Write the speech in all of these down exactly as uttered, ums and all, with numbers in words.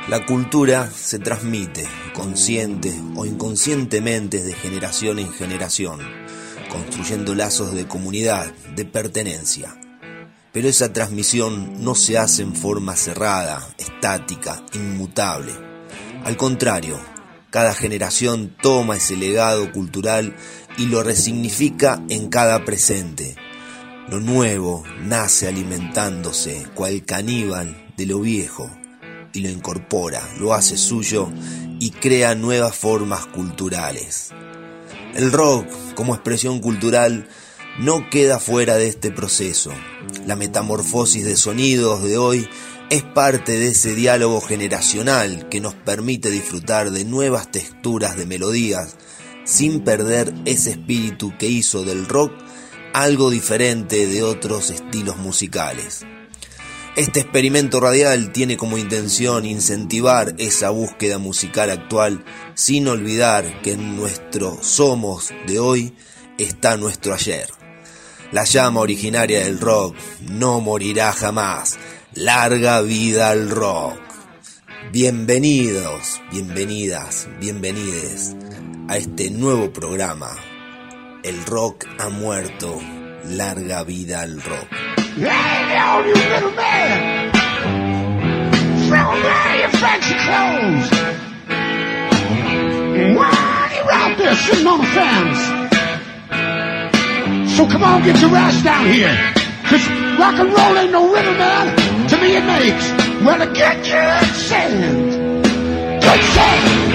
La cultura se transmite, consciente o inconscientemente, de generación en generación, construyendo lazos de comunidad, de pertenencia. Pero esa transmisión no se hace en forma cerrada, estática, inmutable. Al contrario, cada generación toma ese legado cultural y lo resignifica en cada presente. Lo nuevo nace alimentándose, cual caníbal, de lo viejo, y lo incorpora, lo hace suyo y crea nuevas formas culturales. El rock, como expresión cultural, no queda fuera de este proceso. La metamorfosis de sonidos de hoy es parte de ese diálogo generacional que nos permite disfrutar de nuevas texturas de melodías sin perder ese espíritu que hizo del rock algo diferente de otros estilos musicales. Este experimento radial tiene como intención incentivar esa búsqueda musical actual, sin olvidar que en nuestro somos de hoy está nuestro ayer. La llama originaria del rock no morirá jamás. Larga vida al rock. Bienvenidos, bienvenidas, bienvenides a este nuevo programa. El rock ha muerto. Larga vida al rock. Hey, down, you little man! Throw away your fancy clothes! Why you out there sitting on the fence? So come on, get your ass down here! Cause rock and roll ain't no riddle, man! To me it makes, well, to get your sand! Good sand!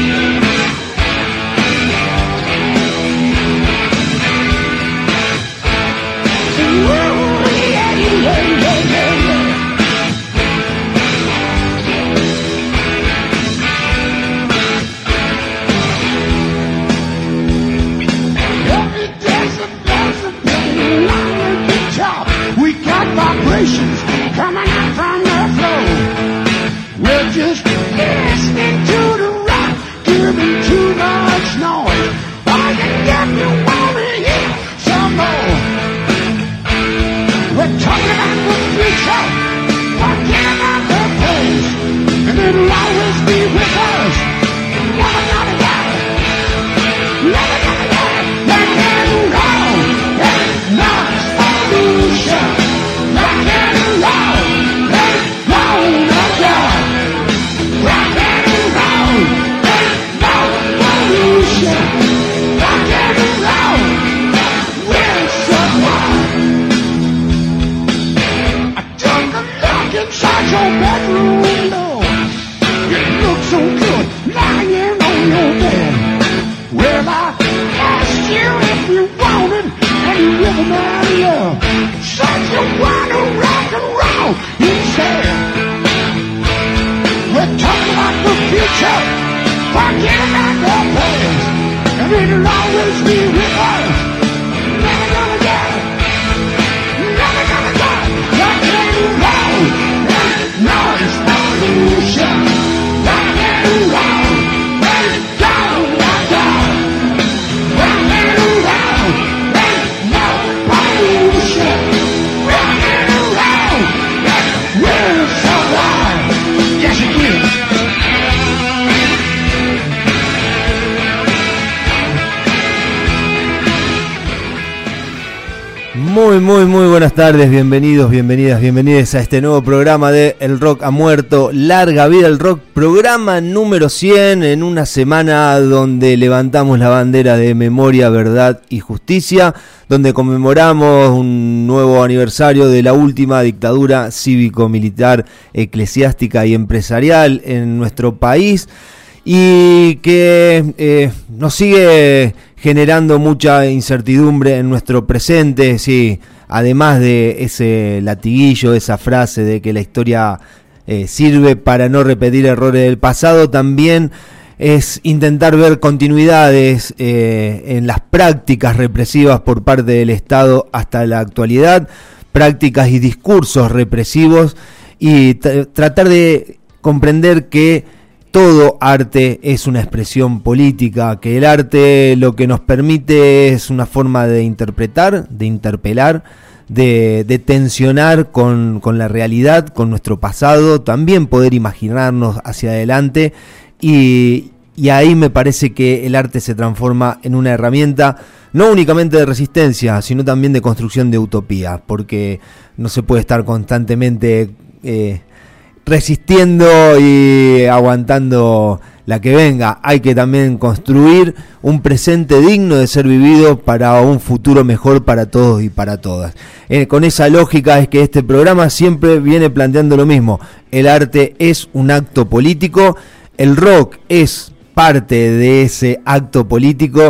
Vibrations coming out from the floor. We're just listening to the rock, giving too much noise. All you get, you wanna hear some more. We're talking about the future, talking about the past, and it'll always be with us. Never gonna die, never gonna die. Let it roll, it's not solution. Rock and roll, let's go, let's go. Rock and roll, there's no pollution. Rock and roll, we'll survive. I took a look inside your bedroom window. You look so good lying on your bed. Well, I asked you if you wanted any rhythm and love. Said you wanna rock and roll instead. We're talking about the future, forget about the past, and it'll always be with us. Never gonna die, never gonna die. Rock and roll, there's no solution. Rock and roll, let's go, let's go. Rock and roll, there's no pollution. Rock and roll, we'll survive. Yes, it is. Muy, muy, muy buenas tardes, bienvenidos, bienvenidas, bienvenidas a este nuevo programa de El Rock ha muerto, larga vida al rock, programa número cien, en una semana donde levantamos la bandera de memoria, verdad y justicia, donde conmemoramos un nuevo aniversario de la última dictadura cívico-militar, eclesiástica y empresarial en nuestro país, y que eh, nos sigue generando mucha incertidumbre en nuestro presente, sí, además de ese latiguillo, esa frase de que la historia eh, sirve para no repetir errores del pasado, también es intentar ver continuidades eh, en las prácticas represivas por parte del Estado hasta la actualidad, prácticas y discursos represivos, y t- tratar de comprender que todo arte es una expresión política, que el arte lo que nos permite es una forma de interpretar, de interpelar, de, de tensionar con, con la realidad, con nuestro pasado, también poder imaginarnos hacia adelante y, y ahí me parece que el arte se transforma en una herramienta no únicamente de resistencia, sino también de construcción de utopía, porque no se puede estar constantemente eh, resistiendo y aguantando la que venga. Hay que también construir un presente digno de ser vivido para un futuro mejor para todos y para todas. Eh, con esa lógica es que este programa siempre viene planteando lo mismo. El arte es un acto político, el rock es parte de ese acto político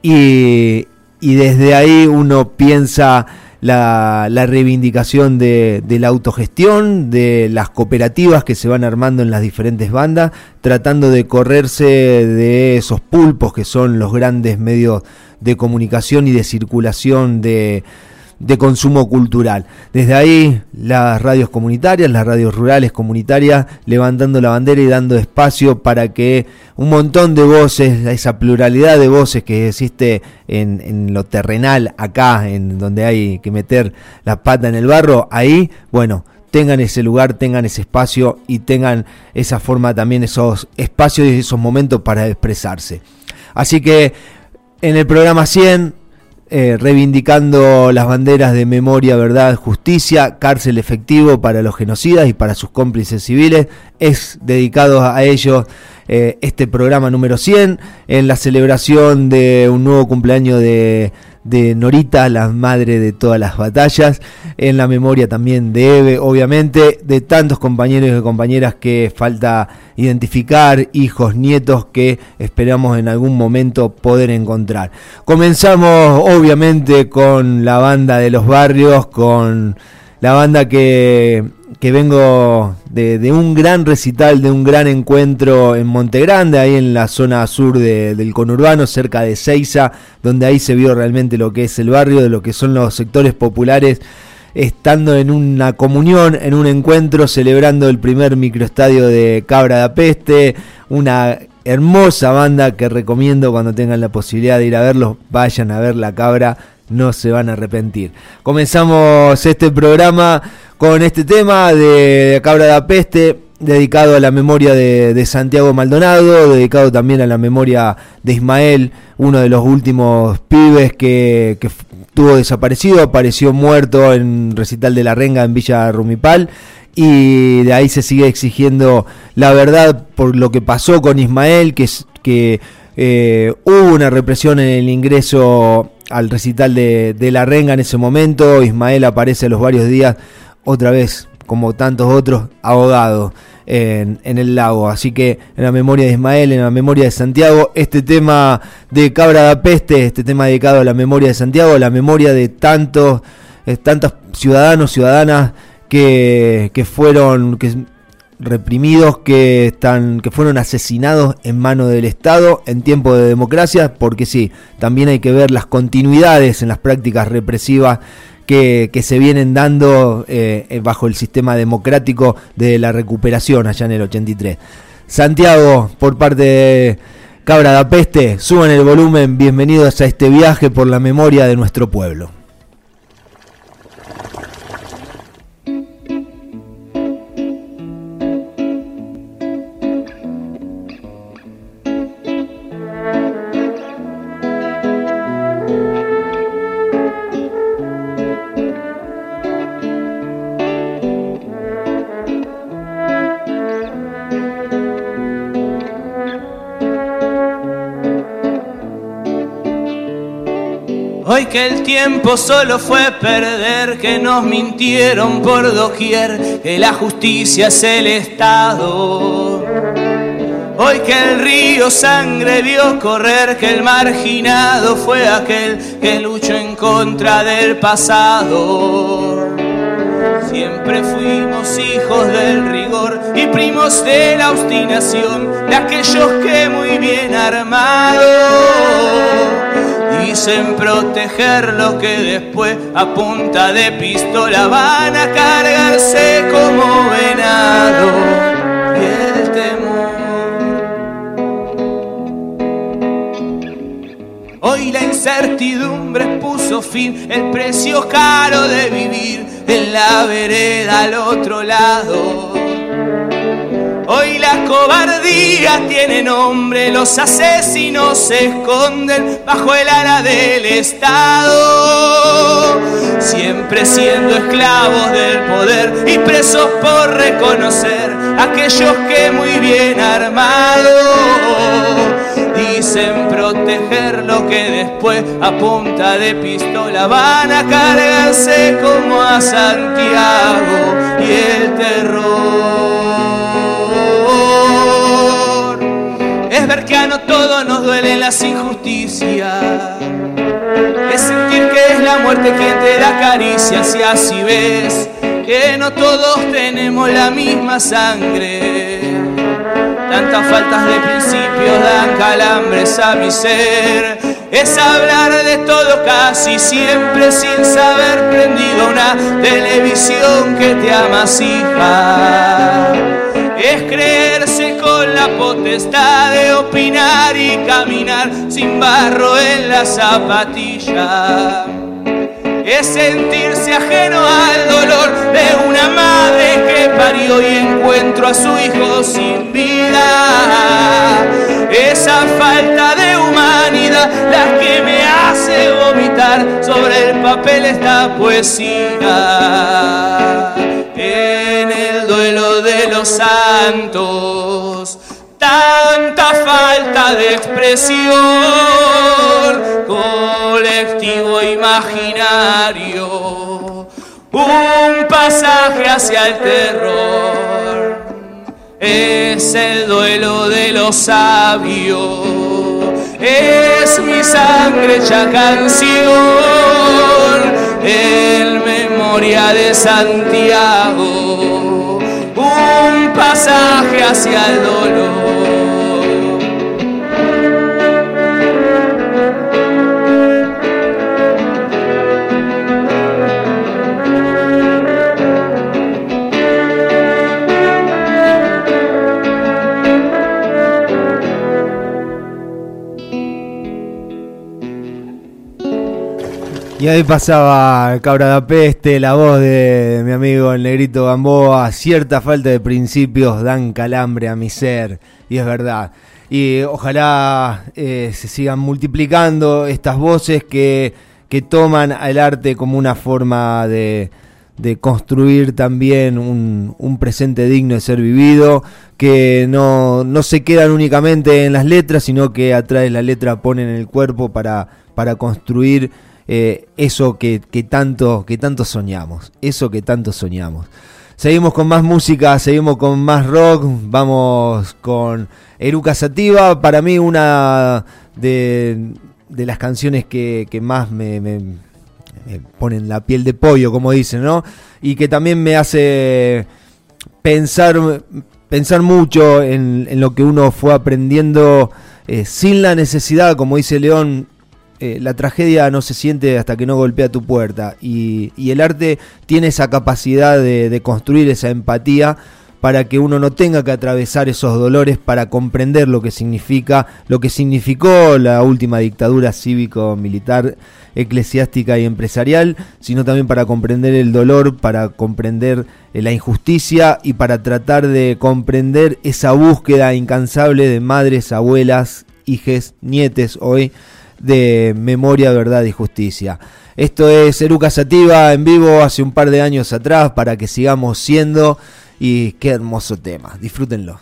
y, y desde ahí uno piensa La, la reivindicación de, de la autogestión, de las cooperativas que se van armando en las diferentes bandas, tratando de correrse de esos pulpos que son los grandes medios de comunicación y de circulación de, de consumo cultural. Desde ahí las radios comunitarias, las radios rurales comunitarias, levantando la bandera y dando espacio para que un montón de voces, esa pluralidad de voces que existe en, en lo terrenal acá, en donde hay que meter la pata en el barro, ahí, bueno, tengan ese lugar, tengan ese espacio y tengan esa forma también, esos espacios y esos momentos para expresarse. Así que en el programa cien, Eh, reivindicando las banderas de memoria, verdad, justicia, cárcel efectivo para los genocidas y para sus cómplices civiles, es dedicado a ellos eh, este programa número cien, en la celebración de un nuevo cumpleaños de, de Norita, la madre de todas las batallas, en la memoria también de Eve, obviamente, de tantos compañeros y compañeras que falta identificar, hijos, nietos que esperamos en algún momento poder encontrar. Comenzamos obviamente con la banda de los barrios, con la banda que, que vengo de, de un gran recital, de un gran encuentro en Monte Grande, ahí en la zona sur de, del conurbano, cerca de Seiza, donde ahí se vio realmente lo que es el barrio, de lo que son los sectores populares, estando en una comunión, en un encuentro, celebrando el primer microestadio de Cabra da Peste, una hermosa banda que recomiendo cuando tengan la posibilidad de ir a verlos, vayan a ver La Cabra, no se van a arrepentir. Comenzamos este programa con este tema de Cabra da Peste, dedicado a la memoria de, de Santiago Maldonado, dedicado también a la memoria de Ismael, uno de los últimos pibes que, que estuvo desaparecido, apareció muerto en recital de La Renga en Villa Rumipal, y de ahí se sigue exigiendo la verdad por lo que pasó con Ismael, que, que eh, hubo una represión en el ingreso al recital de, de La Renga en ese momento. Ismael aparece a los varios días otra vez, como tantos otros, ahogado en, en el lago. Así que en la memoria de Ismael, en la memoria de Santiago, este tema de Cabra da Peste, este tema dedicado a la memoria de Santiago, a la memoria de tantos, eh, tantos ciudadanos, ciudadanas que, que fueron que, reprimidos, que están, que fueron asesinados en manos del Estado en tiempo de democracia, porque sí, también hay que ver las continuidades en las prácticas represivas Que, que se vienen dando eh, bajo el sistema democrático de la recuperación allá en el ochenta y tres. Santiago, por parte de Cabra da Peste, suban el volumen, bienvenidos a este viaje por la memoria de nuestro pueblo. Hoy que el tiempo solo fue perder, que nos mintieron por doquier, que la justicia es el Estado. Hoy que el río sangre vio correr, que el marginado fue aquel que luchó en contra del pasado. Siempre fuimos hijos del rigor y primos de la obstinación, de aquellos que muy bien armados dicen proteger lo que después a punta de pistola van a cargarse como venado. Y el temor, hoy la incertidumbre puso fin, el precio caro de vivir en la vereda al otro lado. Hoy la cobardía tiene nombre, los asesinos se esconden bajo el ala del Estado, siempre siendo esclavos del poder y presos por reconocer a aquellos que muy bien armados dicen proteger lo que después a punta de pistola van a cargarse como a Santiago y el terror. Es ver que a no todos nos duelen las injusticias, es sentir que es la muerte quien te da caricias, y así ves que no todos tenemos la misma sangre. Tantas faltas de principios dan calambres a mi ser. Es hablar de todo casi siempre sin saber prendido una televisión que te amasija. Es creerse con la potestad de opinar y caminar sin barro en la zapatilla. Es sentirse ajeno al dolor de una madre que parió y encuentro a su hijo sin vida. Esa falta de humanidad la que me hace vomitar sobre el papel esta poesía. En el duelo de los santos, tanta falta de expresión, colectivo imaginario, un pasaje hacia el terror. Es el duelo de los sabios, es mi sangre hecha canción, en memoria de Santiago, un pasaje hacia el dolor. Y ahí pasaba Cabra da Peste, la voz de mi amigo el Negrito Gamboa. Cierta falta de principios dan calambre a mi ser, y es verdad. Y ojalá eh, se sigan multiplicando estas voces que, que toman al arte como una forma de, de construir también un, un presente digno de ser vivido, que no, no se quedan únicamente en las letras, sino que atrás de la letra ponen el cuerpo para, para construir Eh, eso que, que, tanto, que tanto soñamos, eso que tanto soñamos. Seguimos con más música, seguimos con más rock, vamos con Eruca Sativa, para mí una de, de las canciones que, que más me, me, me ponen la piel de pollo, como dicen, ¿no? Y que también me hace pensar, pensar mucho en, en lo que uno fue aprendiendo eh, sin la necesidad, como dice León. Eh, la tragedia no se siente hasta que no golpea tu puerta, y, y el arte tiene esa capacidad de, de construir esa empatía para que uno no tenga que atravesar esos dolores para comprender lo que significa, lo que significó la última dictadura cívico-militar, eclesiástica y empresarial, sino también para comprender el dolor, para comprender eh, la injusticia y para tratar de comprender esa búsqueda incansable de madres, abuelas, hijes, nietes hoy, de memoria, verdad y justicia. Esto es Eruca Sativa en vivo hace un par de años atrás, para que sigamos siendo, y qué hermoso tema, disfrútenlo.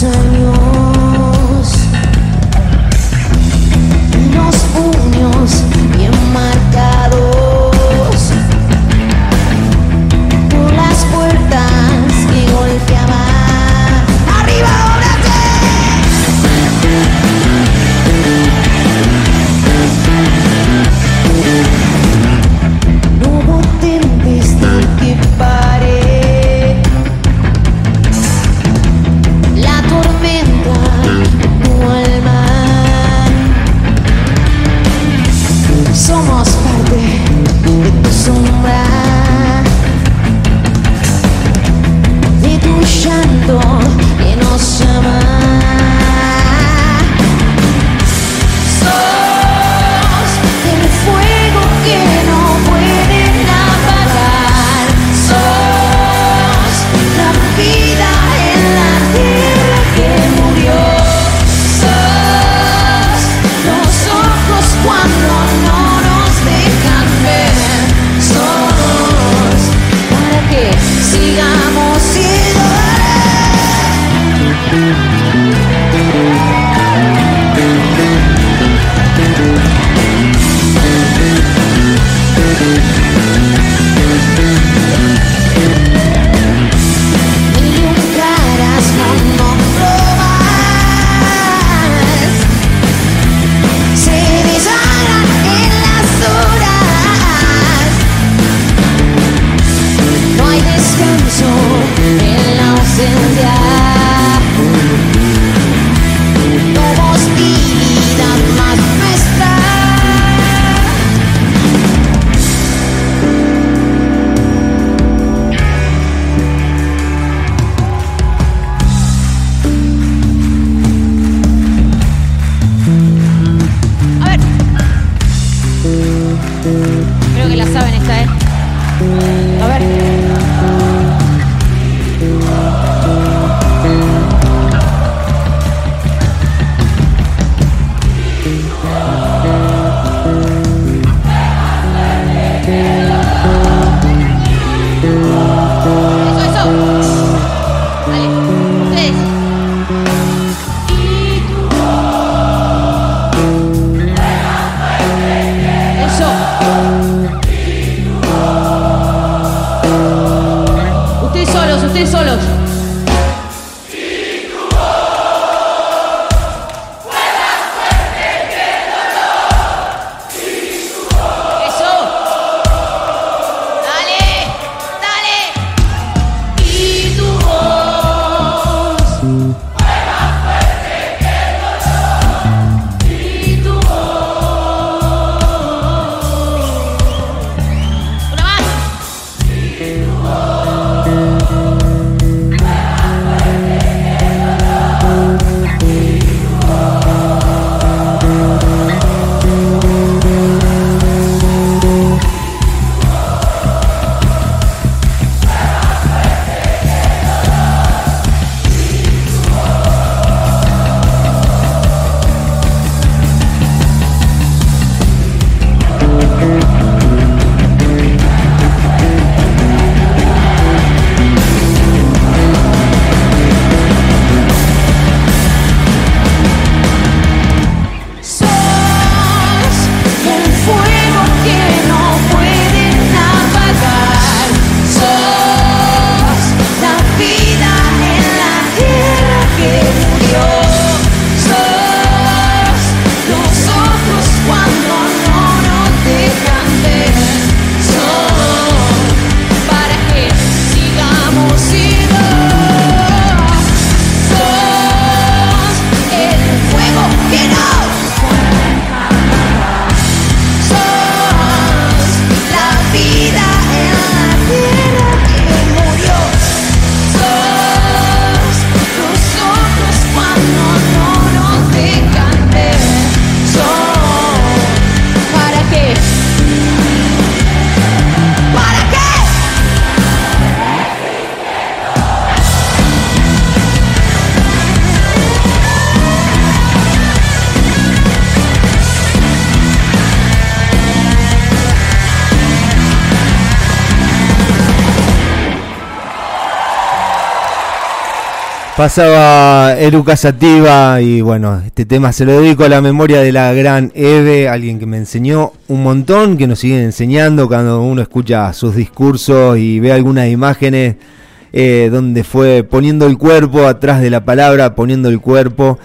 años, unos puños bien marcados por las puertas que golpeaban. ¡Arriba, no hubo tempestad que pare la tormenta. Pasaba Eruca Sativa y bueno, este tema se lo dedico a la memoria de la gran Eve, alguien que me enseñó un montón, que nos sigue enseñando cuando uno escucha sus discursos y ve algunas imágenes eh, donde fue poniendo el cuerpo atrás de la palabra, poniendo el cuerpo,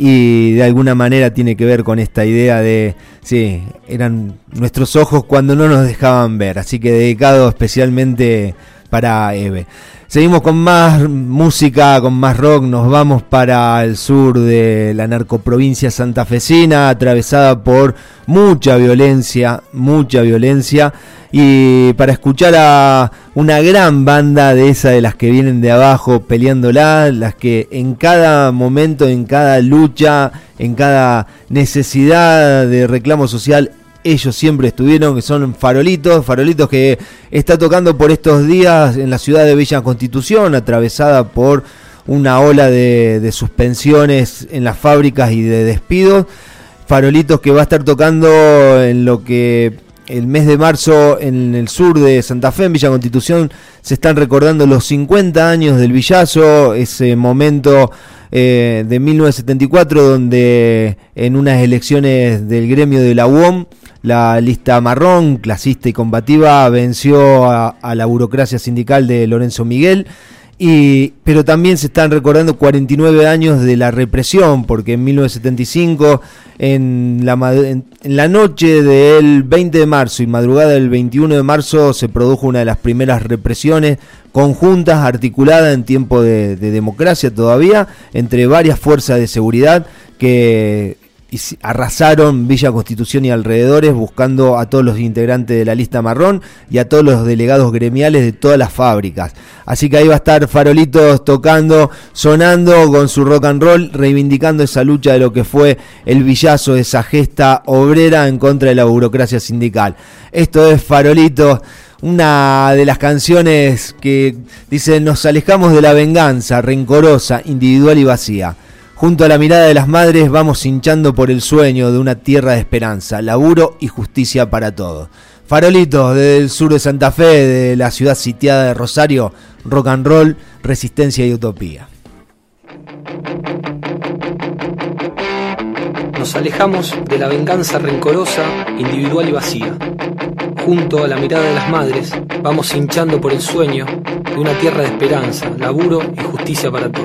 y de alguna manera tiene que ver con esta idea de, sí, eran nuestros ojos cuando no nos dejaban ver, así que dedicado especialmente para Eve. Seguimos con más música, con más rock, nos vamos para el sur de la narcoprovincia santafesina, atravesada por mucha violencia, mucha violencia, y para escuchar a una gran banda de esa de las que vienen de abajo peleándola, las que en cada momento, en cada lucha, en cada necesidad de reclamo social, ellos siempre estuvieron, que son Farolitos, Farolitos que está tocando por estos días en la ciudad de Villa Constitución, atravesada por una ola de, de suspensiones en las fábricas y de despidos. Farolitos que va a estar tocando en lo que el mes de marzo en el sur de Santa Fe, en Villa Constitución, se están recordando los cincuenta años del Villazo, ese momento eh, de mil novecientos setenta y cuatro donde en unas elecciones del gremio de la U O M, la lista marrón, clasista y combativa, venció a, a la burocracia sindical de Lorenzo Miguel, y, pero también se están recordando cuarenta y nueve años de la represión, porque en mil novecientos setenta y cinco, en la, en, en la noche del veinte de marzo y madrugada del veintiuno de marzo, se produjo una de las primeras represiones conjuntas, articuladas en tiempo de, de democracia todavía, entre varias fuerzas de seguridad que y arrasaron Villa Constitución y alrededores, buscando a todos los integrantes de la lista marrón y a todos los delegados gremiales de todas las fábricas. Así que ahí va a estar Farolitos tocando, sonando con su rock and roll, reivindicando esa lucha de lo que fue el Villazo, esa gesta obrera en contra de la burocracia sindical. Esto es Farolitos, una de las canciones que dice: nos alejamos de la venganza rencorosa, individual y vacía. Junto a la mirada de las madres vamos hinchando por el sueño de una tierra de esperanza, laburo y justicia para todos. Farolitos, desde el sur de Santa Fe, de la ciudad sitiada de Rosario, rock and roll, resistencia y utopía. Nos alejamos de la venganza rencorosa, individual y vacía. Junto a la mirada de las madres vamos hinchando por el sueño de una tierra de esperanza, laburo y justicia para todos.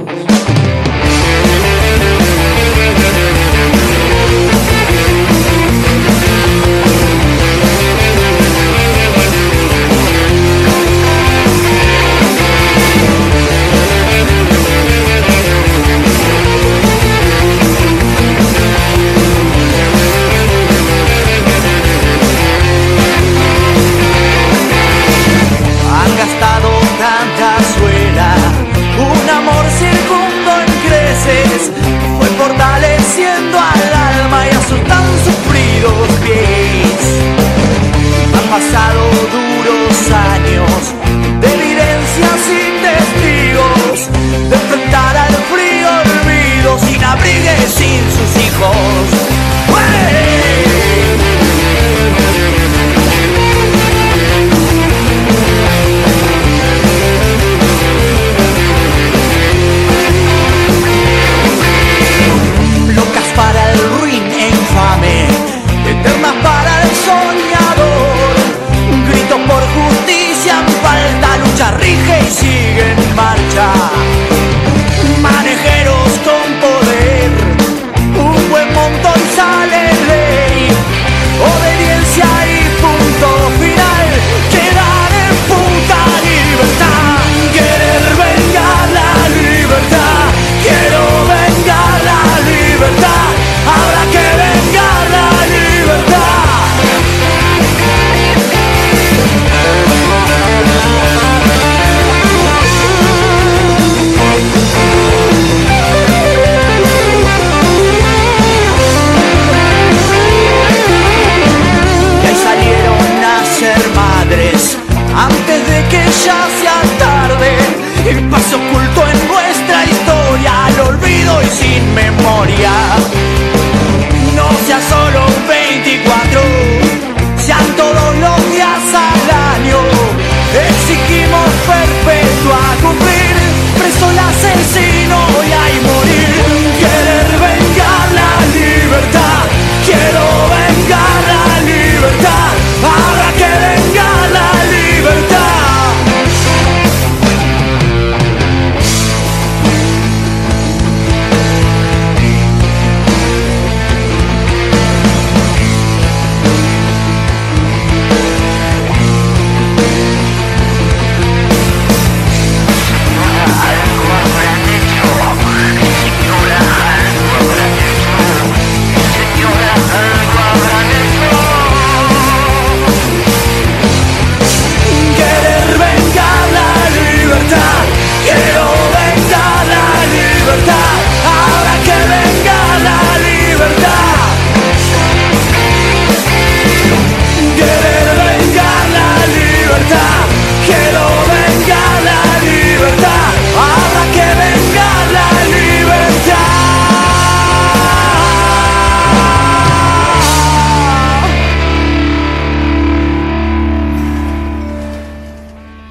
Han gastado tanta suela, un amor circundo en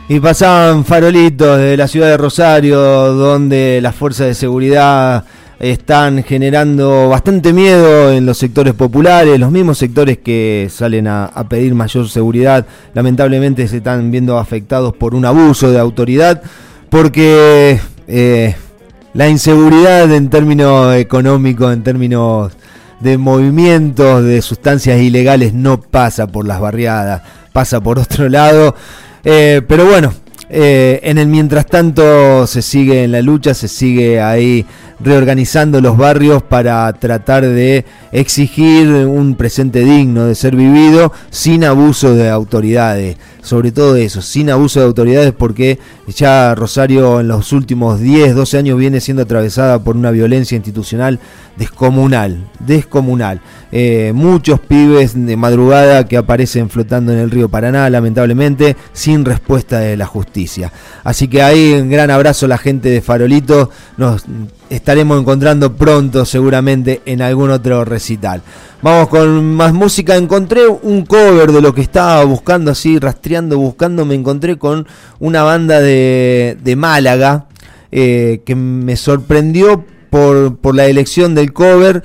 Y pasaban farolitos de la ciudad de Rosario, donde las fuerzas de seguridad están generando bastante miedo en los sectores populares, los mismos sectores que salen a, a pedir mayor seguridad, lamentablemente se están viendo afectados por un abuso de autoridad, porque eh, la inseguridad en términos económicos, en términos de movimientos de sustancias ilegales, no pasa por las barriadas, pasa por otro lado. Eh, pero bueno, eh, en el mientras tanto se sigue en la lucha, se sigue ahí reorganizando los barrios para tratar de exigir un presente digno de ser vivido sin abuso de autoridades. Sobre todo eso, sin abuso de autoridades, porque ya Rosario en los últimos diez, doce años viene siendo atravesada por una violencia institucional descomunal, descomunal. Eh, muchos pibes de madrugada que aparecen flotando en el río Paraná, lamentablemente, sin respuesta de la justicia. Así que ahí un gran abrazo a la gente de Farolito, nos estaremos encontrando pronto seguramente en algún otro recital. Vamos con más música. Encontré un cover de lo que estaba buscando, así rastreando, buscando, me encontré con una banda de, de Málaga eh, que me sorprendió por, por la elección del cover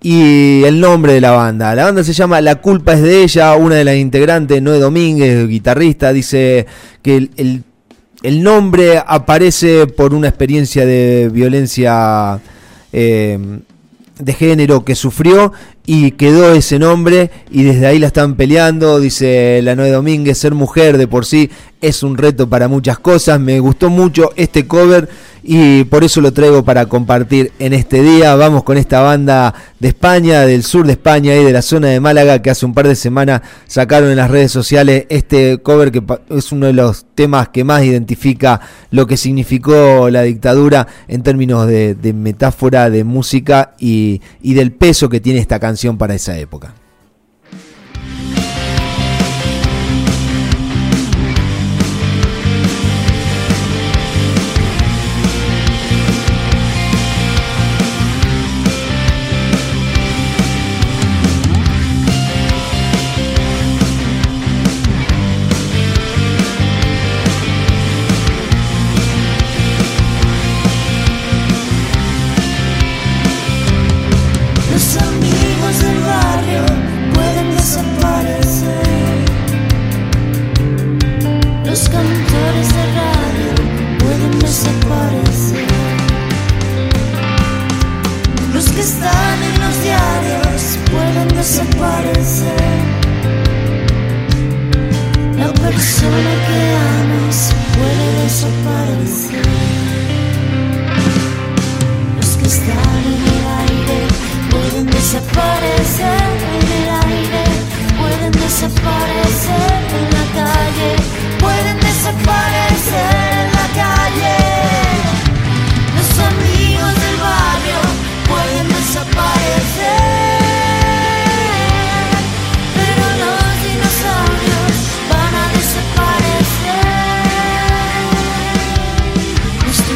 y el nombre de la banda. La banda se llama La Culpa es de Ella, una de las integrantes, Noé Domínguez, guitarrista, dice que el, el, el nombre aparece por una experiencia de violencia eh, de género que sufrió y quedó ese nombre y desde ahí la están peleando. Dice la Noé Domínguez, ser mujer de por sí es un reto para muchas cosas. Me gustó mucho este cover y por eso lo traigo para compartir en este día. Vamos con esta banda de España, del sur de España y de la zona de Málaga, que hace un par de semanas sacaron en las redes sociales este cover que es uno de los temas que más identifica lo que significó la dictadura en términos de, de metáfora, de música y, y del peso que tiene esta canción para esa época. Los amigos del barrio pueden desaparecer. Los cantores de radio pueden desaparecer. Los que están en los diarios pueden desaparecer. La persona que amas puede desaparecer. Los que están en el aire pueden desaparecer en el aire, pueden desaparecer en la calle, pueden desaparecer en la calle. Los amigos del barrio pueden desaparecer, pero los dinosaurios van a desaparecer. Nuestro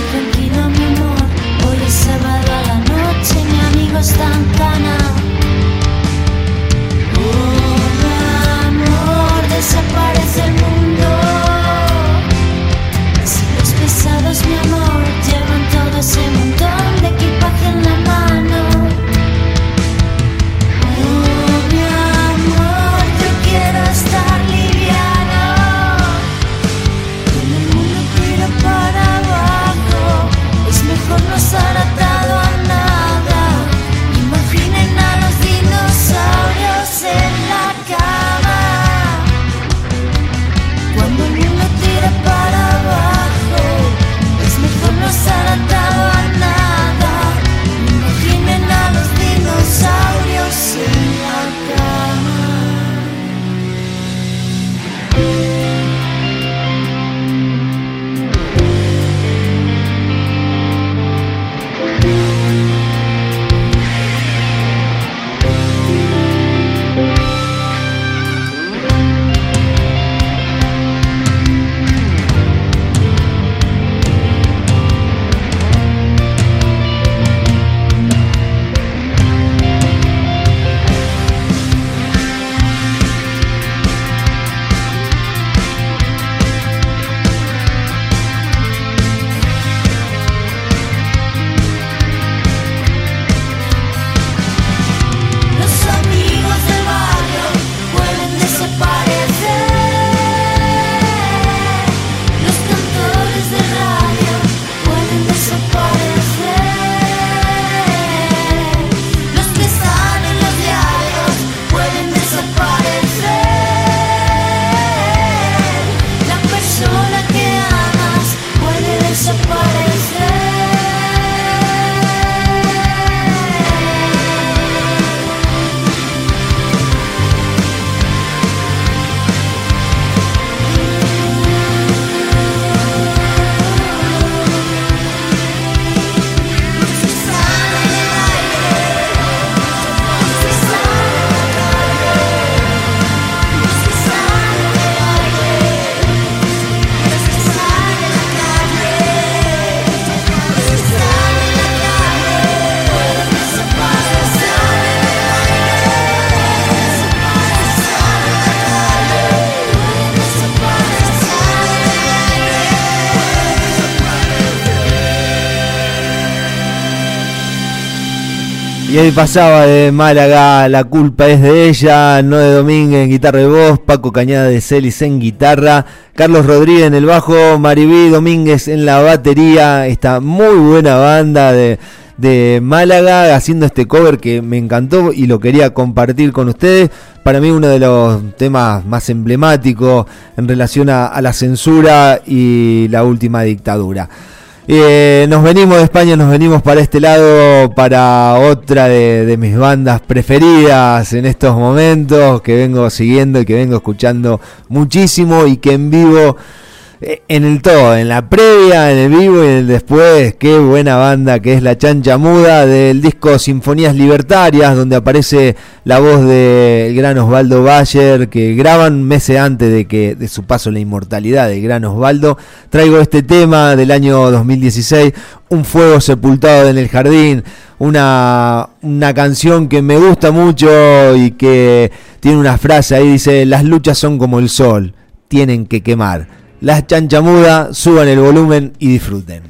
Y ahí pasaba de Málaga, La culpa es de ella, Noé Domínguez en guitarra y voz, Paco Cañada de Celis en guitarra, Carlos Rodríguez en el bajo, Maribí Domínguez en la batería. Esta muy buena banda de, de Málaga haciendo este cover que me encantó y lo quería compartir con ustedes. Para mí uno de los temas más emblemáticos en relación a, a la censura y la última dictadura. Eh, nos venimos de España, nos venimos para este lado, para otra de, de mis bandas preferidas en estos momentos, que vengo siguiendo y que vengo escuchando muchísimo y que en vivo, eh, en el todo, en la previa, en el vivo y en el después, qué buena banda que es La Chancha Muda, del disco Sinfonías Libertarias, donde aparece la voz del gran Osvaldo Bayer, que graban meses antes de que de su paso la inmortalidad del gran Osvaldo. Traigo este tema del año dos mil dieciséis, Un fuego sepultado en el jardín, una, una canción que me gusta mucho y que tiene una frase ahí, dice: las luchas son como el sol, tienen que quemar. La Chancha Muda, suban el volumen y disfruten.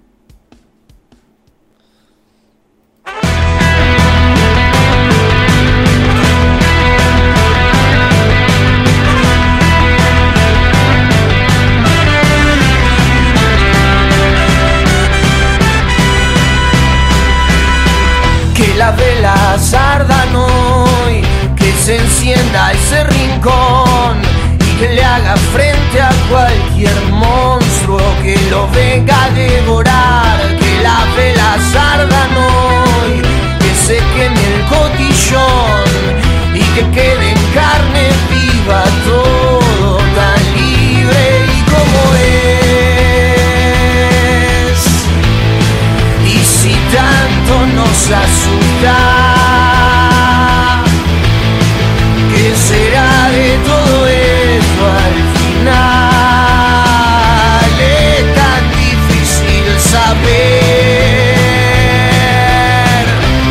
Que las velas ardan hoy, que se encienda ese rincón y que le haga frente a cualquier monstruo que lo venga a devorar. Que las velas ardan hoy, que se queme el cotillón y que quede en carne viva todo tan libre y como es. Y si tanto nos asusta, ¿qué será de todo eso al final? Es tan difícil saber.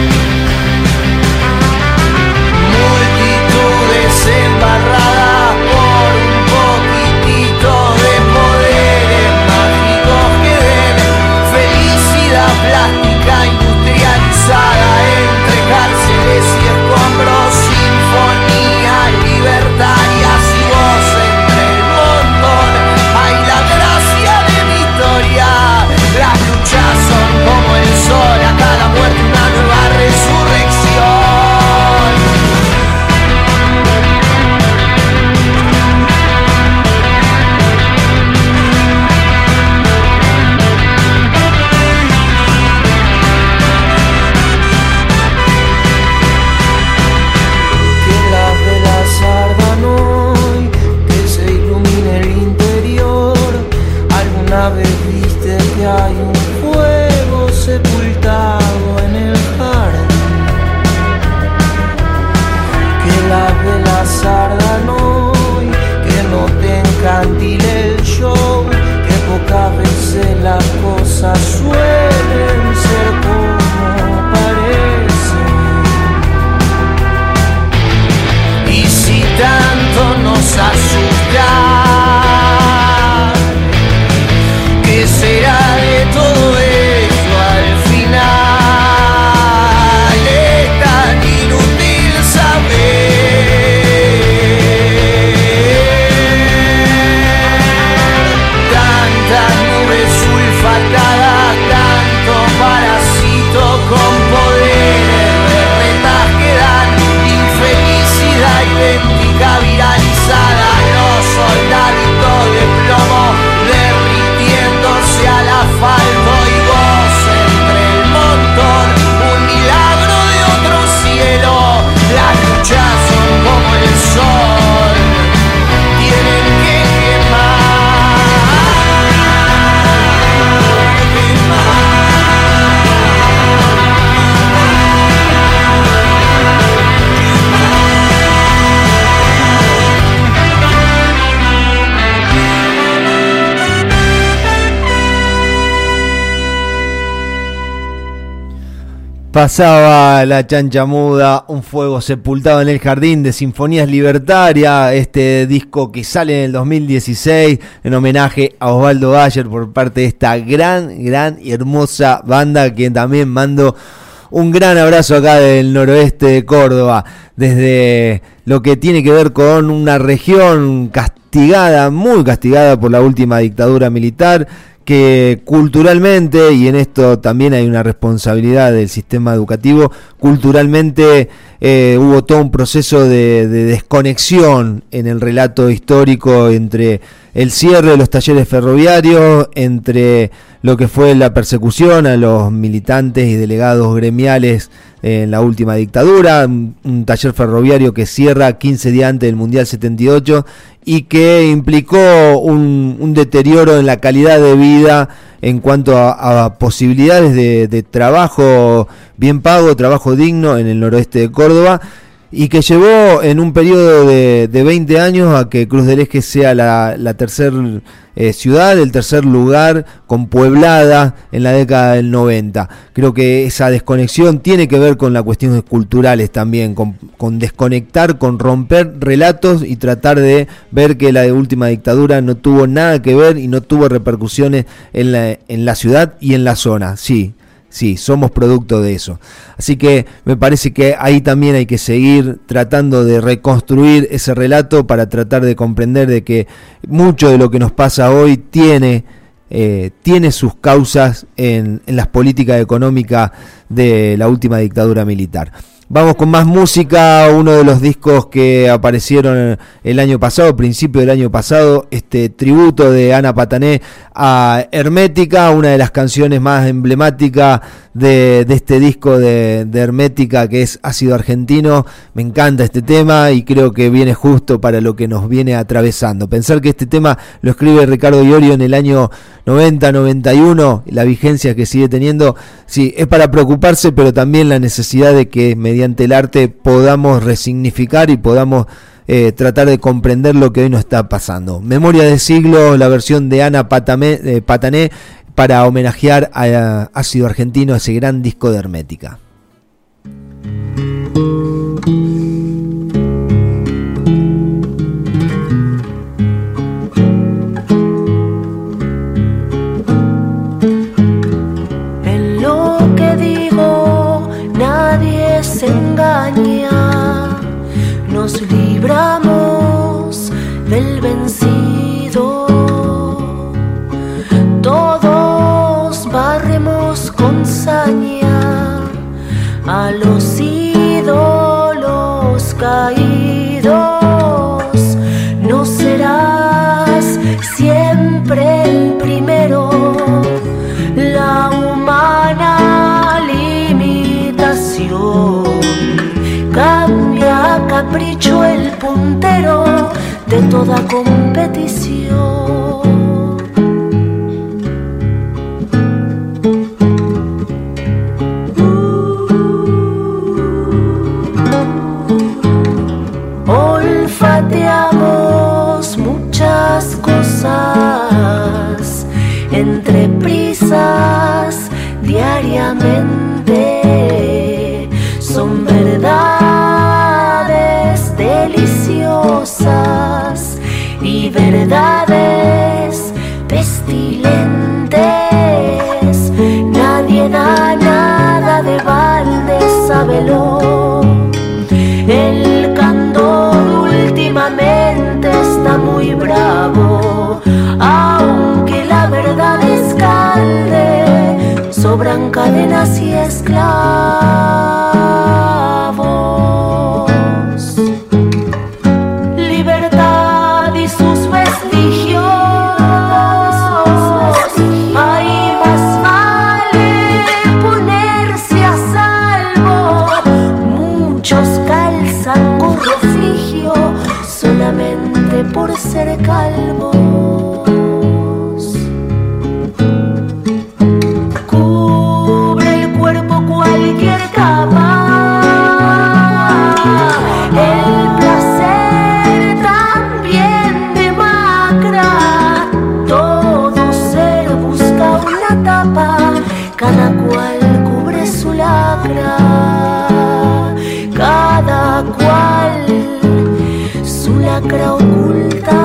Multitudes embarradas por un poquitito de poderes mágicos que den felicidad plástica industrializada entre cárceles y escombros. Sinfonías libertarias y voz entre el montón. Hay la gracia de mi historia. Las luchas son como el sol, a cada muerte una nueva resurrección. Que las velas ardan hoy, que se ilumine el interior. ¿Alguna vez viste que hay un fuego sepultado en el jardín? Que las velas ardan hoy, que no te encandile el show, que pocas veces las cosas suelen ser como parecen. Y si tanto nos asusta, ¿qué será de todo eso al final? Es tan inútil saber. Tantas nubes sulfatadas, tanto parásito con poderes berretas que dan infelicidad idéntica viralizada. Los soldaditos de plomo derritiéndose al asfalto y vos entre el montón. Un milagro de otro cielo. Las luchas son como el sol, tienen que Pasaba La Chancha Muda, Un fuego sepultado en el jardín, de Sinfonías Libertarias, este disco que sale en el dos mil dieciséis en homenaje a Osvaldo Bayer por parte de esta gran, gran y hermosa banda, que también mando Un gran abrazo acá del noroeste de Córdoba, desde lo que tiene que ver con una región castigada, muy castigada por la última dictadura militar, que culturalmente, y en esto también hay una responsabilidad del sistema educativo, culturalmente eh, hubo todo un proceso de, de desconexión en el relato histórico entre el cierre de los talleres ferroviarios, entre lo que fue la persecución a los militantes y delegados gremiales en la última dictadura, un taller ferroviario que cierra quince días antes del Mundial setenta y ocho y que implicó un, un deterioro en la calidad de vida en cuanto a, a posibilidades de, de trabajo bien pago, trabajo digno en el noroeste de Córdoba, y que llevó en un periodo de, de veinte años a que Cruz del Eje sea la, la tercer eh, ciudad, el tercer lugar compueblada en la década del noventa. Creo que esa desconexión tiene que ver con las cuestiones culturales también, con, con desconectar, con romper relatos y tratar de ver que la última dictadura no tuvo nada que ver y no tuvo repercusiones en la, en la ciudad y en la zona. Sí, sí, somos producto de eso. Así que me parece que ahí también hay que seguir tratando de reconstruir ese relato para tratar de comprender de que mucho de lo que nos pasa hoy tiene, eh, tiene sus causas en, en las políticas económicas de la última dictadura militar. Vamos con más música, uno de los discos que aparecieron el año pasado, principio del año pasado, este tributo de Ana Patané a Hermética, una de las canciones más emblemáticas de, de este disco de, de Hermética, que es Ácido Argentino. Me encanta este tema y creo que viene justo para lo que nos viene atravesando. Pensar que este tema lo escribe Ricardo Iorio en el año noventa, noventa y uno, la vigencia que sigue teniendo, sí, es para preocuparse, pero también la necesidad de que mediante el arte podamos resignificar y podamos eh, tratar de comprender lo que hoy nos está pasando. Memoria de siglo, la versión de Ana Patané, eh, Patané para homenajear a, a Ácido Argentino, ese gran disco de Hermética. En lo que digo nadie se engaña, nos libramos del vencido. Todos barremos con saña a los ídolos caídos. No serás siempre el primero, la humana limitación cambia a capricho el puntero de toda competición. Olfateamos muchas cosas entre prisas diariamente, son verdades deliciosas y verdades pestilentes. Nadie da nada de balde, sábelo. El candor últimamente está muy bravo, aunque la verdad escalde, sobran cadenas y esclavos. Libertad y sus vestigios, ahí más vale ponerse a salvo. Muchos calzan correfligio solamente por ser calvos. Cubre el cuerpo cualquier capa, el placer también demacra. Todo ser busca una tapa, cada cual cubre su lacra, cada cual su lacra oculta.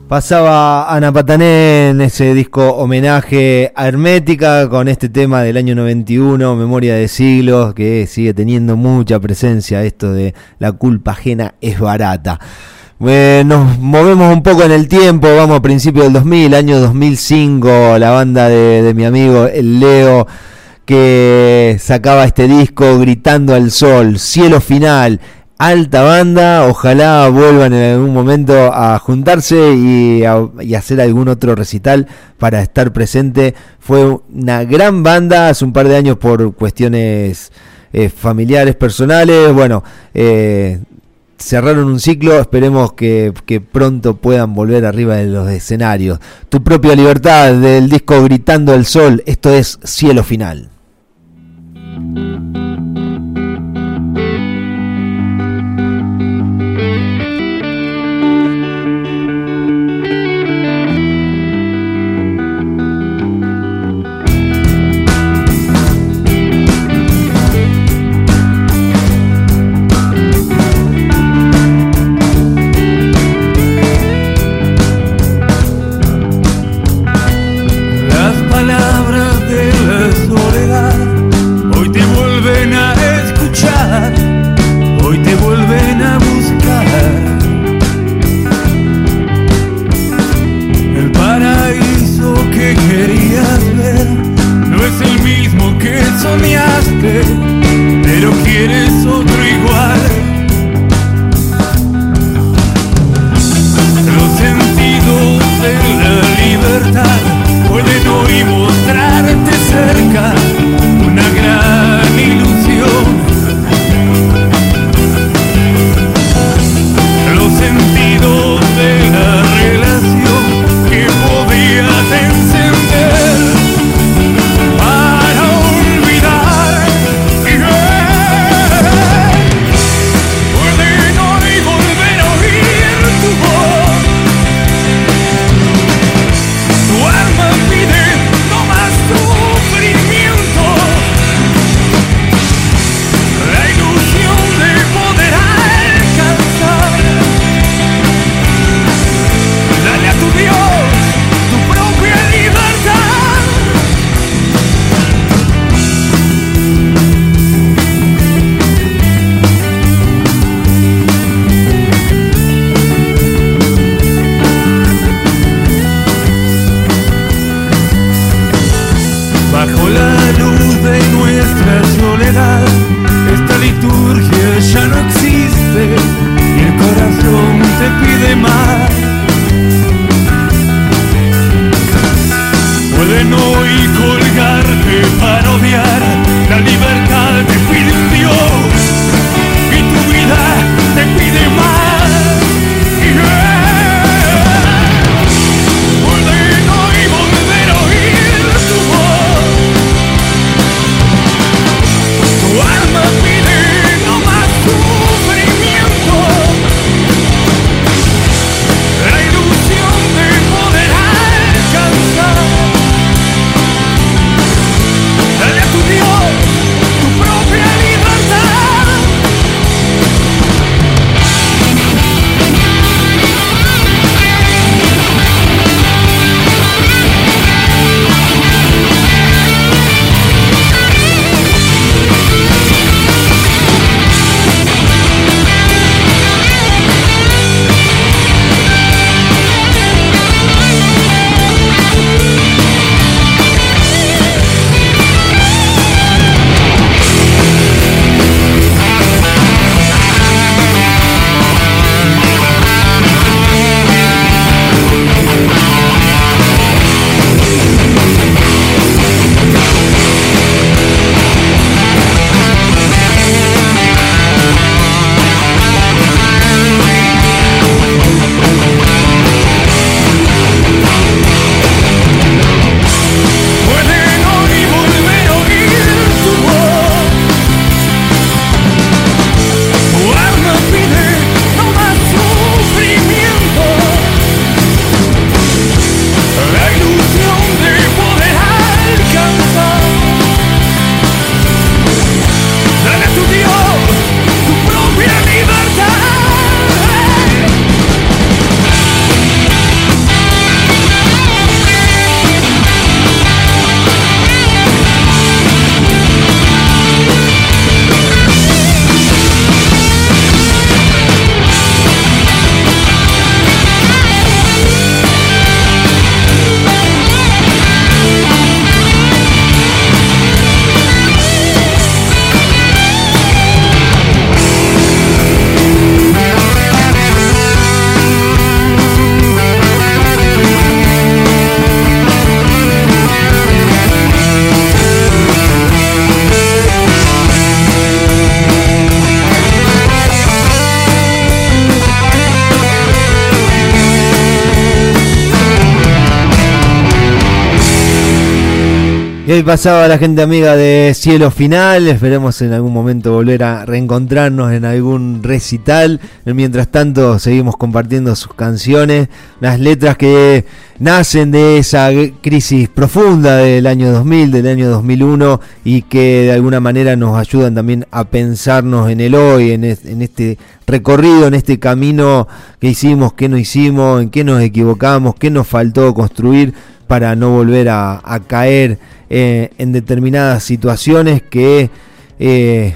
Pasaba Ana Patané en ese disco homenaje a Hermética con este tema del año noventa y uno, Memoria de Siglos, que sigue teniendo mucha presencia, esto de la culpa ajena es barata. Eh, nos movemos un poco en el tiempo, vamos a principios del dos mil, año dos mil cinco, la banda de, de mi amigo el Leo, que sacaba este disco Gritando al Sol, Cielo Final. Alta banda, ojalá vuelvan en algún momento a juntarse y, a, y hacer algún otro recital para estar presente. Fue una gran banda hace un par de años por cuestiones eh, familiares, personales. Bueno, eh, cerraron un ciclo, esperemos que, que pronto puedan volver arriba de los escenarios. Tu propia libertad, del disco Gritando al Sol, esto es Cielo Final. Pero quieres otro igual. Los sentidos de la libertad pueden hoy mostrarte cerca, una gran ilusión. Los sentidos de la relación que podías encender la Y ahí pasaba la gente amiga de Cielo Final. Esperemos en algún momento volver a reencontrarnos en algún recital. Mientras tanto seguimos compartiendo sus canciones, las letras que nacen de esa crisis profunda del año dos mil, del año dos mil uno, y que de alguna manera nos ayudan también a pensarnos en el hoy, en este recorrido, en este camino que hicimos, qué no hicimos, en qué nos equivocamos, qué nos faltó construir para no volver a, a caer eh, en determinadas situaciones que eh,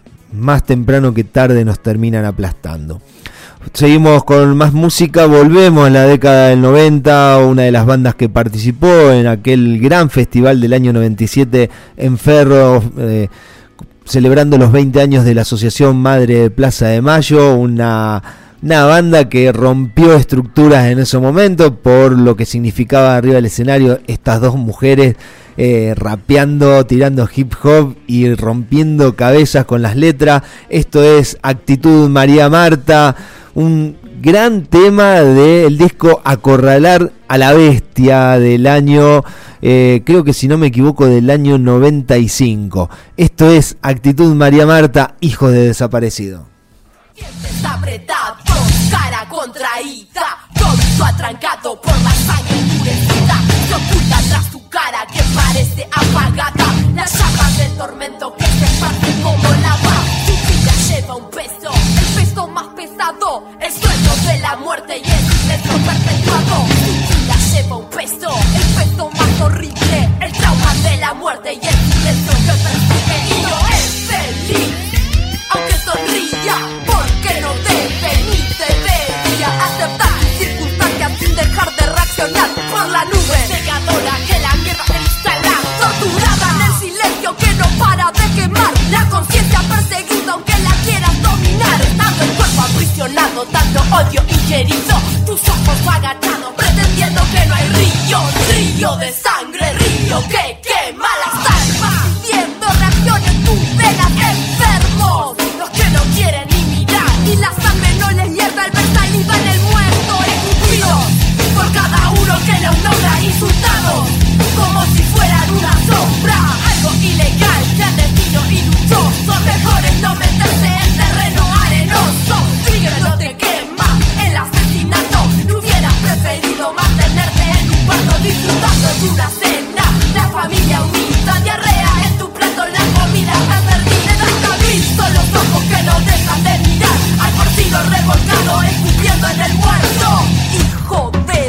más temprano que tarde nos terminan aplastando. Seguimos con más música, volvemos a la década del noventa, una de las bandas que participó en aquel gran festival del año noventa y siete en Ferro, eh, celebrando los veinte años de la Asociación Madre de Plaza de Mayo, una... Una banda que rompió estructuras en ese momento por lo que significaba arriba del escenario estas dos mujeres eh, rapeando, tirando hip hop y rompiendo cabezas con las letras. Esto es Actitud María Marta, un gran tema del disco Acorralar a la Bestia del año, eh, creo que si no me equivoco, del año noventa y cinco. Esto es Actitud María Marta, Hijos de Desaparecido. Dientes apretados, cara contraída, todo atrancado por la sangre endurecida. Se oculta tras tu cara que parece apagada, las llamas del tormento que se esparcen como lava. Tu vida lleva un peso, el peso más pesado, el sueño de la muerte y el silencio perpetuado. Tu vida lleva un peso, el peso más horrible, el trauma de la muerte y el silencio que persigue. Y no es feliz, aunque sonría, porque no debe ni debería aceptar circunstancias sin dejar de reaccionar por la nube cegadora que la mierda se instala, torturada en el silencio que no para de quemar, la conciencia perseguida aunque la quieras dominar, estando el cuerpo aprisionado, tanto odio ingerido, tus ojos agachados pretendiendo que no hay río, río de sangre, río que quema las almas, pidiendo reacción en tus venas, enfermos, los que no quieren ni mirar, y la sangre no les hierve al ver saliva en el muerto, escupidos por cada uno que los nombra, insultados como si fueran una sombra, algo ilegal, clandestino y luchoso, mejor es no meterse en terreno arenoso, Trigger no te quema, el asesinato, no hubieras preferido mantenerte en un cuarto disfrutando de una cena, la familia unida, diarrea en tu plato, la comida está perdida, hasta visto los ojos que no dejan de mirar, al porcino revolcado, escupiendo en el muerto, hijo de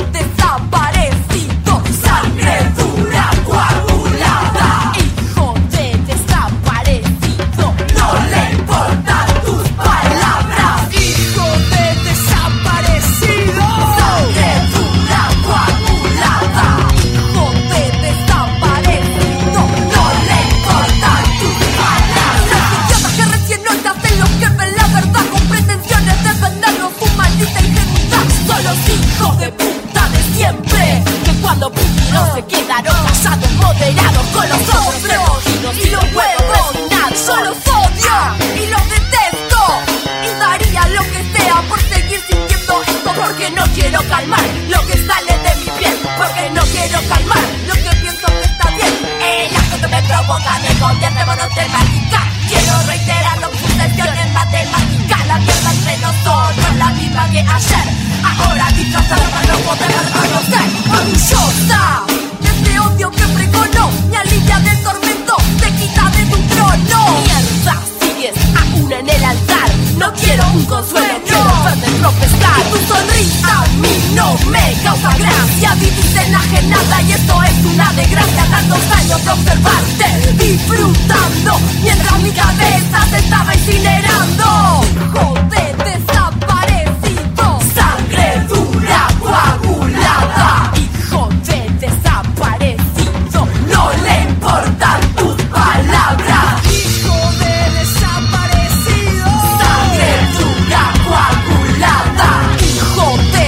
desaparecido, sangre dura coagulada, hijo de desaparecido, no le importan tus palabras, hijo de desaparecido, sangre dura coagulada, hijo de desaparecido, no le importan tus palabras. Los idiotas que recién no hacen los que ven la verdad con pretensiones de vendernos su maldita ingenuidad, son los hijos de puta de siempre, que cuando pudieron se quedaron callados, moderados, con los ojos removidos y los huevos refinados. Yo los odio y los detesto, y daría lo que sea por seguir sintiendo esto, porque no quiero calmar lo que sale de mi piel, porque no quiero calmar lo que pienso que está bien. El acto que me provoca me convierte en monotemática. Quiero reiterar la sucesión en matemática. La mierda entre nosotros no es la misma que ayer. Ahora disfrazada para no poder reconocer, orgullosa de ese odio que pregono, me alivia del tormento, te quita de tu trono. Mierda, sigues aún en el altar, no quiero un consuelo, quiero verte tropezar. Tu sonrisa a mí no me causa gracia, viviste enajenada y esto es una desgracia. Tantos años de observarte, disfrutando, mientras mi cabeza se estaba incinerando. Hijo de desaparecido, sangre dura coagulada, hijo de desaparecido, no le importan tus palabras, hijo de desaparecido, sangre dura coagulada, hijo de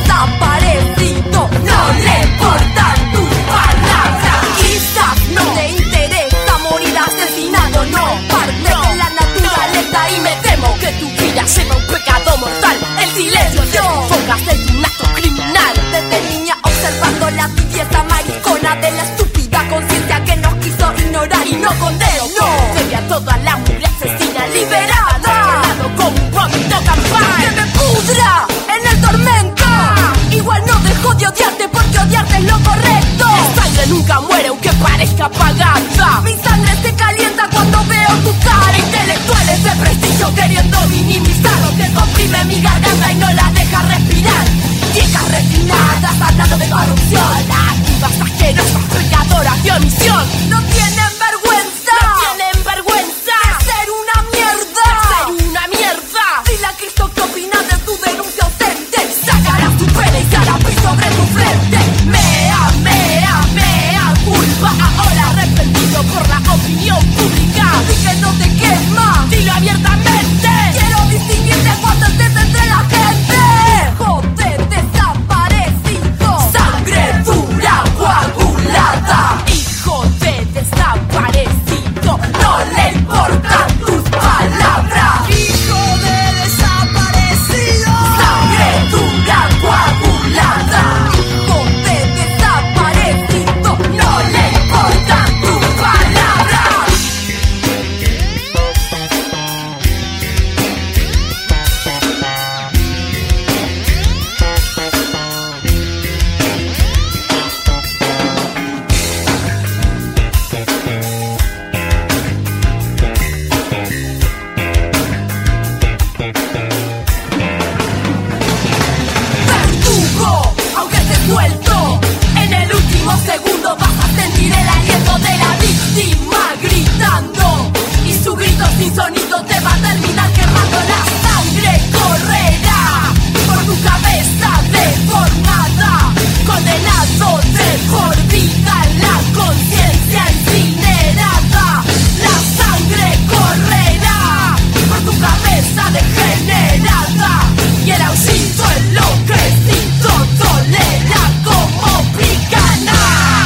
desaparecido, no le importan tus palabras. Quizás no te interesa morir no condeno. Debe a toda la mugre asesina liberada, como un vómito campal que me pudra en el tormento. Igual no dejo de odiarte porque odiarte es lo correcto. La sangre nunca muere aunque parezca apagada. Mi sangre se calienta cuando veo tu cara. Intelectuales de prestigio queriendo minimizar lo que comprime mi garganta y no la deja respirar. Viejas refinadas hablando de corrupción, activas asquerosas, pecadoras de omisión. No tienen vergüenza, no tienen vergüenza de ser una mierda, de ser una mierda. Dile a Cristo qué opina de tu denuncia ausente. Sacarás tu pene y hará pis sobre tu frente. Mea, mea, mea culpa. Ahora arrepentido por la opinión pública. Di que no te quema, dilo abiertamente. Quiero distinguirte cuando estés entre la gente. Joder, desaparecido. Sangre dura, coagulada. Hijo de desaparecido. No le importan tus palabras. Hijo de desaparecido. Sangre dura, coagulada. Hijo de desaparecido. No le importan tus palabras. Verdugo, aunque estés suelto, en el último segundo vas a sentir el aliento de la víctima gritando. Y su grito sin sonido te va a terminar quemando. La sangre correrá por tu cabeza deformada. Condenado de por vida, la conciencia incinerada. La sangre correrá por tu cabeza degenerada. Y el aullito enloquecido tolera como picana.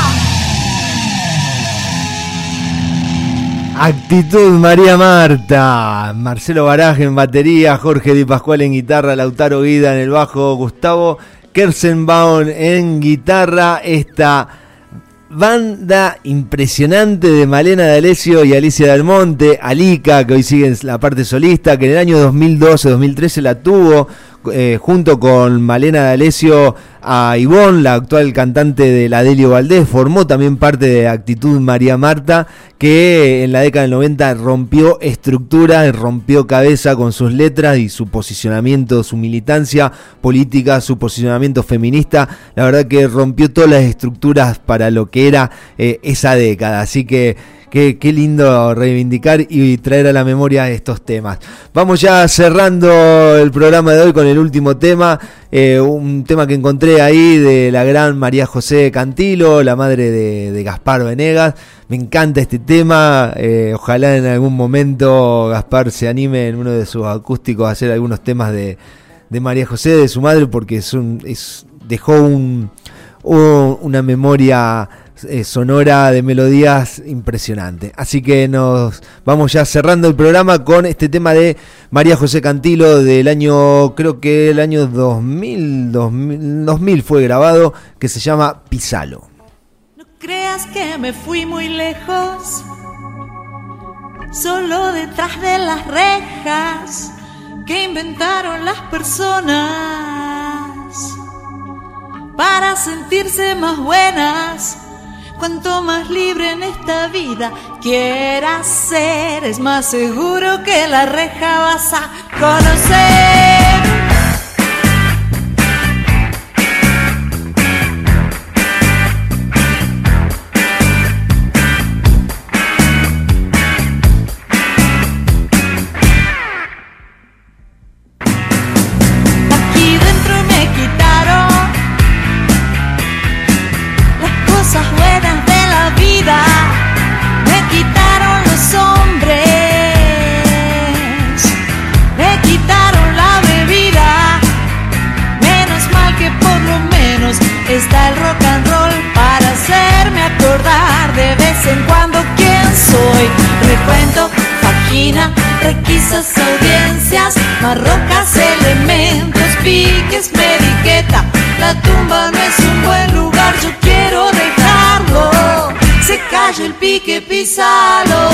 Actitud María Marta, Marcelo Baraje en batería, Jorge Di Pascual en guitarra, Lautaro Guida en el bajo, Gustavo Kersenbaum en guitarra. Esta banda impresionante de Malena D'Alessio y Alicia Del Monte, Alica, que hoy sigue en la parte solista, que en el año dos mil doce dos mil trece la tuvo eh, junto con Malena D'Alessio a Ivonne, la actual cantante de la Delio Valdés. Formó también parte de Actitud María Marta, que en la década del noventa rompió estructura, rompió cabeza con sus letras y su posicionamiento, su militancia política, su posicionamiento feminista. La verdad que rompió todas las estructuras para lo que era eh, esa década. Así que Qué, qué lindo reivindicar y traer a la memoria estos temas. Vamos ya cerrando el programa de hoy con el último tema, eh, un tema que encontré ahí de la gran María José Cantilo, la madre de, de Gaspar Venegas. Me encanta este tema, eh, ojalá en algún momento Gaspar se anime en uno de sus acústicos a hacer algunos temas de, de María José, de su madre, porque es un, es, dejó un, un, una memoria Eh, sonora de melodías impresionante. Así que nos vamos ya cerrando el programa con este tema de María José Cantilo del año, creo que el año dos mil, dos mil, dos mil fue grabado, que se llama Pisalo. No creas que me fui muy lejos, solo detrás de las rejas que inventaron las personas para sentirse más buenas. Cuanto más libre en esta vida quieras ser, es más seguro que la reja vas a conocer. Aquí dentro me quitaron las cosas buenas de la vida, me quitaron los hombres, me quitaron la bebida. Menos mal que por lo menos está el rock and roll para hacerme acordar de vez en cuando quién soy. Recuento, vagina, requisas, audiencias, marrocas, elementos, piques, mediqueta. La tumba no es un buen lugar, yo quiero dejarlo se cayó el pique, písalo.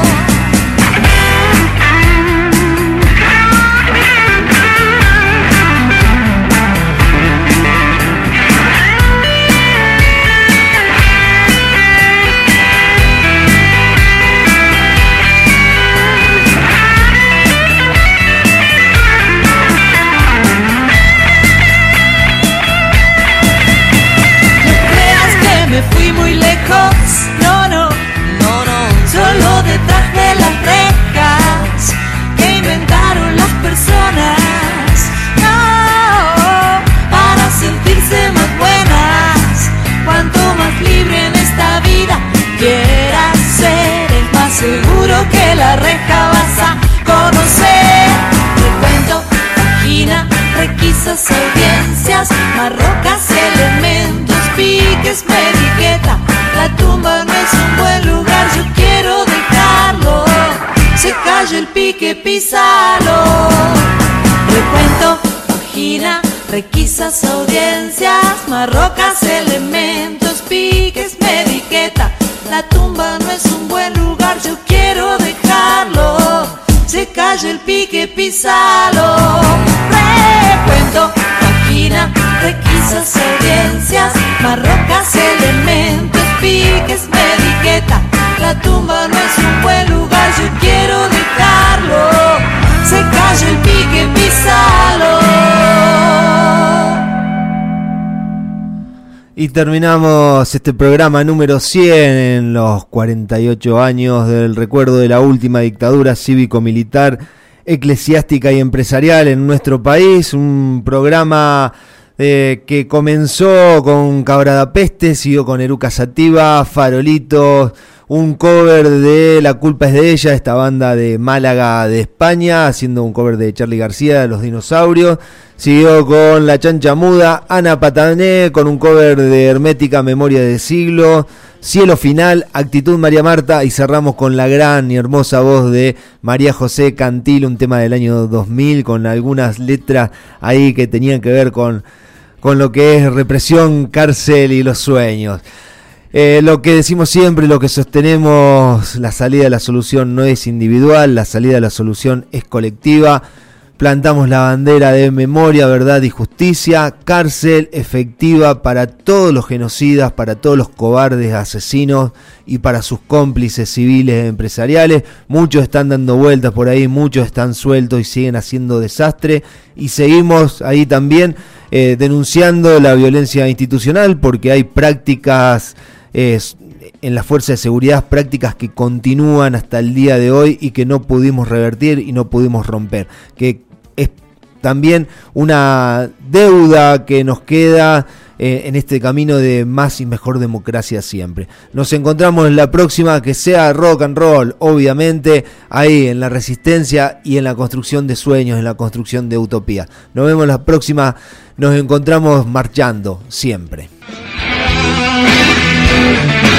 Me fui muy lejos, no, no, no, no, solo detrás de las rejas que inventaron las personas, no, para sentirse más buenas. Cuanto más libre en esta vida quieras ser, es más seguro que la reja vas a conocer. Recuento, página, requisas, audiencias, marrocas, elementos, piques, me etiqueta. La tumba no es un buen lugar, yo quiero dejarlo. Se cayó el pique, písalo. Recuento, página, requisas, audiencias, marrocas, elementos, piques, me etiqueta. La tumba no es un buen lugar, yo quiero dejarlo. Se cayó el pique, písalo. Recuento, página, requisas, audiencias, marrocas, elementos, piques, me etiqueta. La tumba no es un buen lugar, yo quiero dejarlo. Se cayó el pique, písalo. Y terminamos este programa número cien en los cuarenta y ocho años del recuerdo de la última dictadura cívico-militar, eclesiástica y empresarial en nuestro país. Un programa eh, que comenzó con Cabra da Peste, siguió con Eruca Sativa, Farolitos, un cover de La culpa es de ella, esta banda de Málaga de España, haciendo un cover de Charly García, de Los Dinosaurios. Siguió con La Chancha Muda, Ana Patané, con un cover de Hermética, Memoria de Siglo, Cielo Final, Actitud María Marta, y cerramos con la gran y hermosa voz de María José Cantil, un tema del año dos mil, con algunas letras ahí que tenían que ver con, con lo que es represión, cárcel y los sueños. Eh, lo que decimos siempre, lo que sostenemos, la salida de la solución no es individual, la salida de la solución es colectiva. Plantamos la bandera de memoria, verdad y justicia, cárcel efectiva para todos los genocidas, para todos los cobardes asesinos y para sus cómplices civiles y empresariales. Muchos están dando vueltas por ahí, muchos están sueltos y siguen haciendo desastre. Y seguimos ahí también eh, denunciando la violencia institucional, porque hay prácticas eh, en la fuerza de seguridad, prácticas que continúan hasta el día de hoy y que no pudimos revertir y no pudimos romper, que es también una deuda que nos queda eh, en este camino de más y mejor democracia siempre. Nos encontramos en la próxima, que sea rock and roll, obviamente, ahí en la resistencia y en la construcción de sueños, en la construcción de utopía. Nos vemos la próxima, nos encontramos marchando siempre.